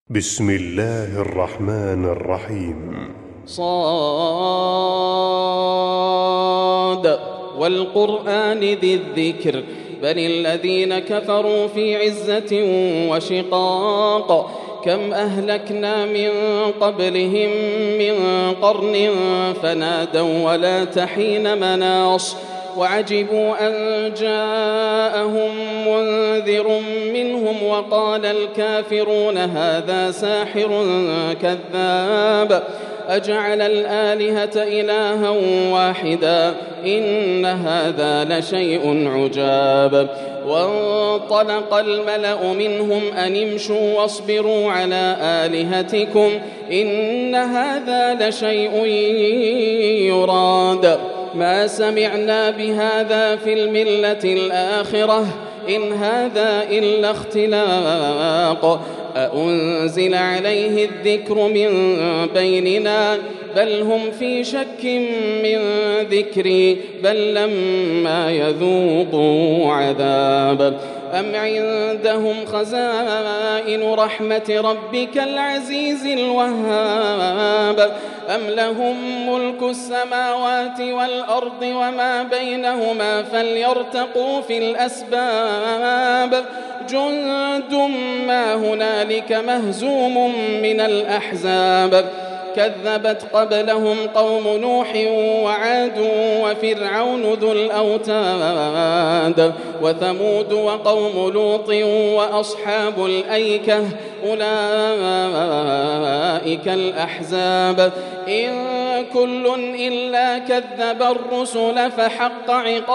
بسم الله الرحمن الرحيم. صاد والقرآن ذي الذكر بل الذين كفروا في عزة وشقاق كم أهلكنا من قبلهم من قرن فنادوا ولا تحين مناص وعجبوا أن جاءهم منذر منهم وقال الكافرون هذا ساحر كذاب أجعل الآلهة إلها واحدا إن هذا لشيء عجاب وانطلق الملأ منهم أن امشوا واصبروا على آلهتكم إن هذا لشيء يراد ما سمعنا بهذا في الملة الآخرة إن هذا إلا اختلاق أأنزل عليه الذكر من بيننا بل هم في شك من ذكري بل لما يذوقوا عذاب أم عندهم خزائن رحمة ربك العزيز الوهاب أم لهم ملك السماوات والأرض وما بينهما فليرتقوا في الأسباب جند ما هنالك مهزوم من الأحزاب كذبت قبلهم قوم نوح وعاد وفرعون ذو الأوتاد وثمود وقوم لوط وأصحاب الأيكة أولئك الأحزاب إن كل إلا كذب الرسل فحق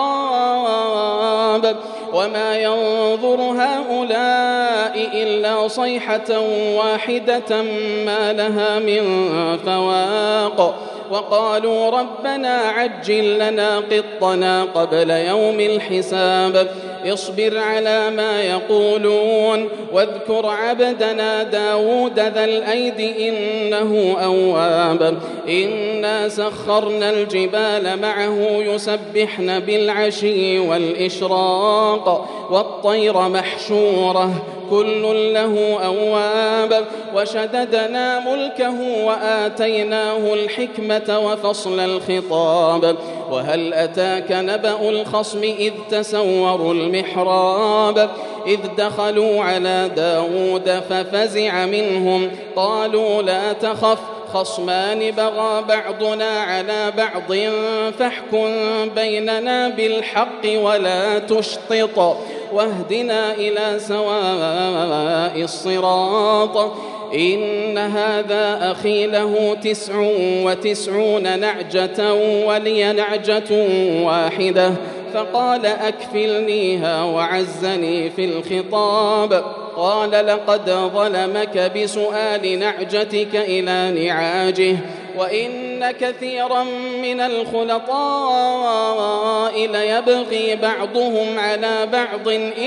عقاب وما ينظر هؤلاء إلا صيحة واحدة ما لها من فواق وقالوا ربنا عجل لنا قطنا قبل يوم الحساب اصبر على ما يقولون واذكر عبدنا داود ذا الأيد إنه أواب إنا سخرنا الجبال معه يسبحن بالعشي والإشراق والطير محشورة كل له أواب وشددنا ملكه وآتيناه الحكمة وفصل الخطاب وهل أتاك نبأ الخصم إذ تسوروا المحراب إذ دخلوا على داود ففزع منهم قالوا لا تخف خصمان بغى بعضنا على بعض فاحكم بيننا بالحق ولا تشطط واهدنا إلى سواء الصراط إن هذا أخي له 99 نعجة ولي نعجة واحدة فقال أكفلنيها وعزني في الخطاب قال لقد ظلمك بسؤال نعجتك إلى نعاجه وإن كثيرا من الخلطاء ليبغي بعضهم على بعض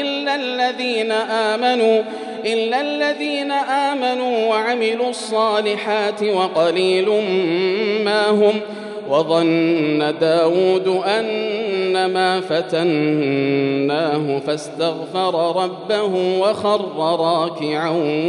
إلا الذين آمنوا وعملوا الصالحات وقليل ما هم وظن داود أنما فتناه فاستغفر ربه وخر راكعا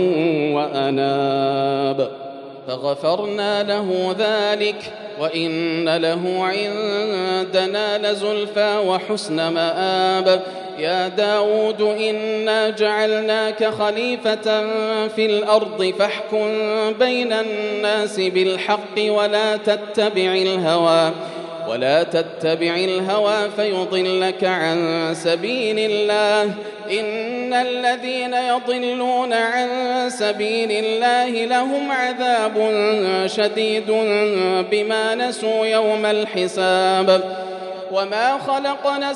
وأناب فغفرنا له ذلك وإن له عندنا لزلفى وحسن مآب يا داود إنا جعلناك خليفة في الأرض فاحكم بين الناس بالحق ولا تتبع الهوى فيضلك عن سبيل الله إن الذين يضلون عن سبيل الله لهم عذاب شديد بما نسوا يوم الحساب وما خلقنا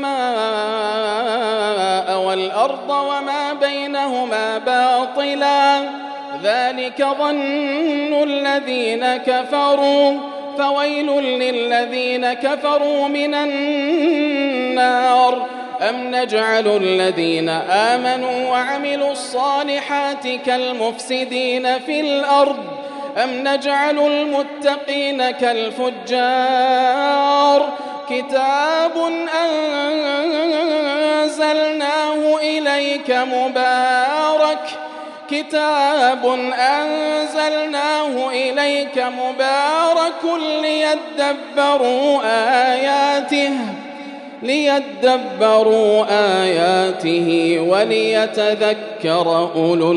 السماء والأرض وما بينهما باطلا ذلك ظن الذين كفروا فويل للذين كفروا من النار أم نجعل الذين آمنوا وعملوا الصالحات كالمفسدين في الأرض أم نجعل المتقين كالفجار كتاب أنزلناه إليك مبارك كتاب أنزلناه إليك مبارك ليدبروا آياته وليتذكر أولو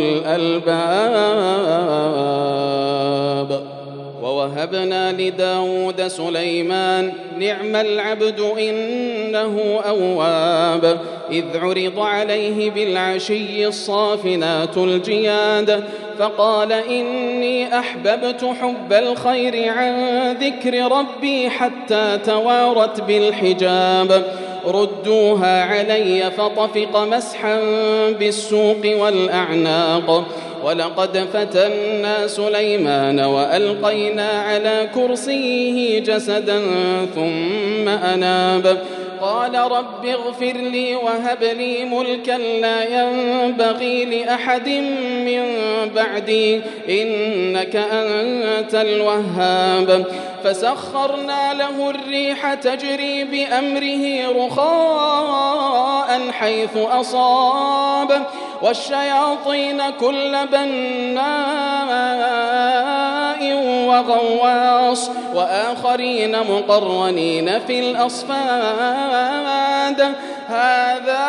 الألباب. ووهبنا لداود سليمان نعم العبد إنه أواب إذ عرض عليه بالعشي الصافنات الجياد فقال إني أحببت حب الخير عن ذكر ربي حتى توارت بالحجاب ردوها علي فطفق مسحا بالسوق والأعناق ولقد فتنا سليمان وألقينا على كرسيه جسدا ثم أناب قال رب اغفر لي وهب لي ملكا لا ينبغي لأحد من بعدي إنك أنت الوهاب فسخرنا له الريح تجري بأمره رخاء حيث أصاب والشياطين كل بناء وغواص وآخرين مقرنين في الأصفاد هذا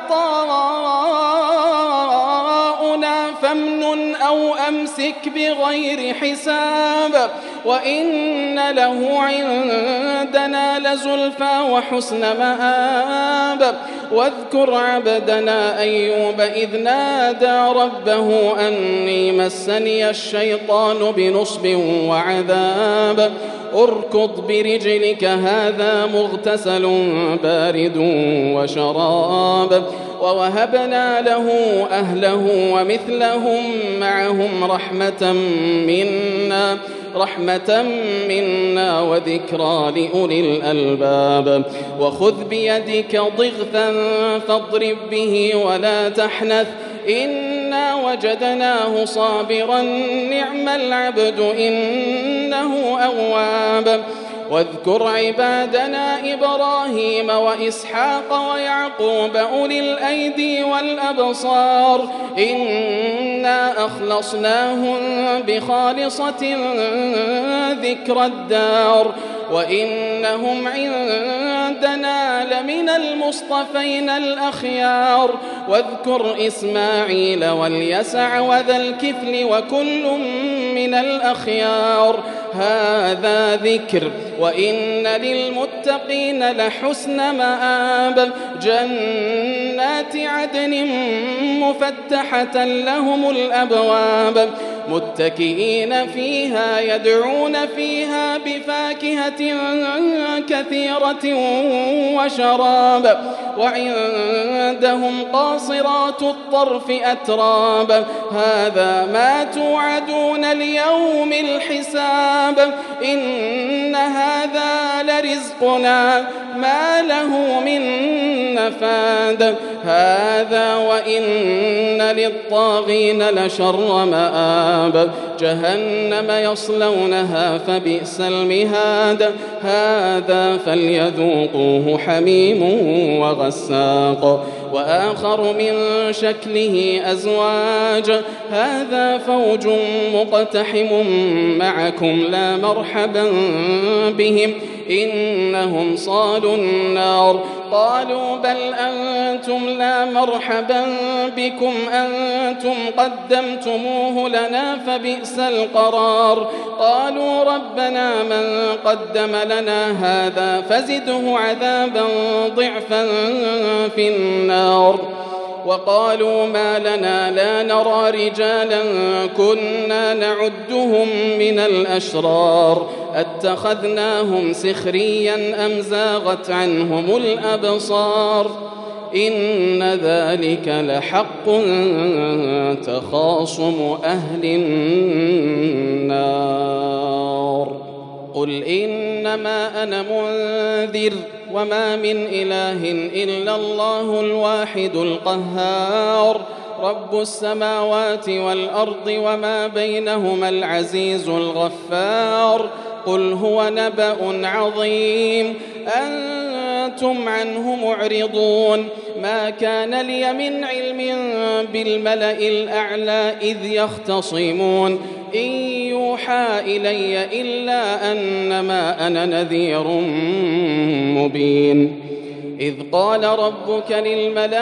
عطاؤنا فامنن أو أمسك بغير حساب وإن له عندنا لزلفى وحسن مآب واذكر عبدنا أيوب إذ نادى ربه أني مسني الشيطان بنصب وعذاب اركض برجلك هذا مغتسل بارد وشراب ووهبنا له أهله ومثلهم معهم رحمة منا وذكرى لأولي الألباب وخذ بيدك ضغثا فاضرب به ولا تحنث إنا وجدناه صابرا نعم العبد إنه أواب واذكر عبادنا إبراهيم وإسحاق ويعقوب أولي الأيدي والأبصار إنا أخلصناهم بخالصة ذكر الدار وإنهم عندنا لمن المصطفين الأخيار واذكر إسماعيل واليسع وذا الكفل وكل من الأخيار هذا ذكر وإن للمتقين لحسن مآب جنات عدن مفتحة لهم الأبواب متكئين فيها يدعون فيها بفاكهة كثيرة وشراب وعندهم قاصرات الطرف أتراب هذا ما توعدون ليوم الحساب إن هذا لرزقنا ما له من نفاد هذا وإن للطاغين لشر مآب جهنم يصلونها فبئس المهاد هذا فليذوقوه حميم وغساق وآخر من شكله أزواج هذا فوج مقتحم معكم لا مرحبا بهم إنهم صالوا النار قالوا بل أنتم لا مرحبا بكم أنتم قدمتموه لنا فبئس القرار قالوا ربنا من قدم لنا هذا فزده عذابا ضعفا في النار وقالوا ما لنا لا نرى رجالا كنا نعدهم من الأشرار اتخذناهم سخريا أم زاغت عنهم الأبصار إن ذلك لحق تخاصم أهل النار قل إنما أنا منذر وما من إله إلا الله الواحد القهار رب السماوات والأرض وما بينهما العزيز الغفار قل هو نبأ عظيم أنتم عنه معرضون ما كان لي من علم بالملأ الأعلى إذ يختصمون إن يوحى إلي إلا أنما أنا نذير مبين إذ قال ربك للملائكة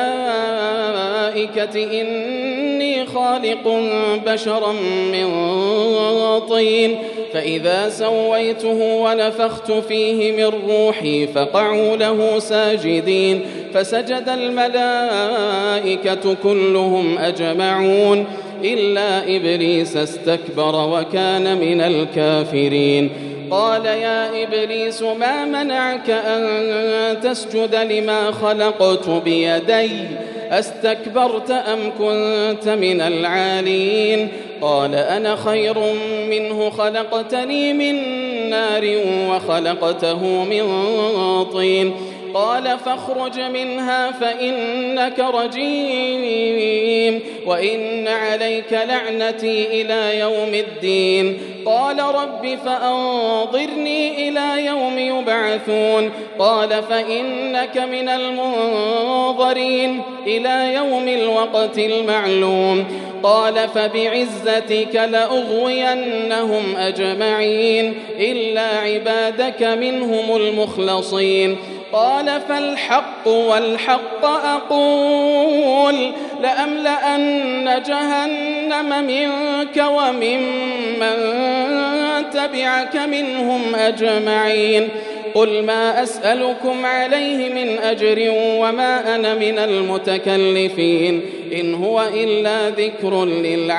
إني خالق بشرا من طين فإذا سويته ونفخت فيه من روحي فقعوا له ساجدين فسجد الملائكة كلهم أجمعون إلا إبليس استكبر وكان من الكافرين قال يا إبليس ما منعك أن تسجد لما خلقت بيدي أستكبرت أم كنت من العالين قال أنا خير منه خلقتني من نار وخلقته من طين قال فاخرج منها فإنك رجيم وإن عليك لعنتي إلى يوم الدين قال رب فأنظرني إلى يوم يبعثون قال فإنك من المنظرين إلى يوم الوقت المعلوم قال فبعزتك لأغوينهم أجمعين إلا عبادك منهم المخلصين قال فالحق والحق أقول لأملأن جهنم منك وممن تبعك منهم أجمعين قل ما أسألكم عليه من أجر وما أنا من المتكلفين إن هو إلا ذكر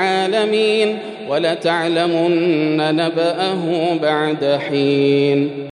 للعالمين ولتعلمن نبأه بعد حين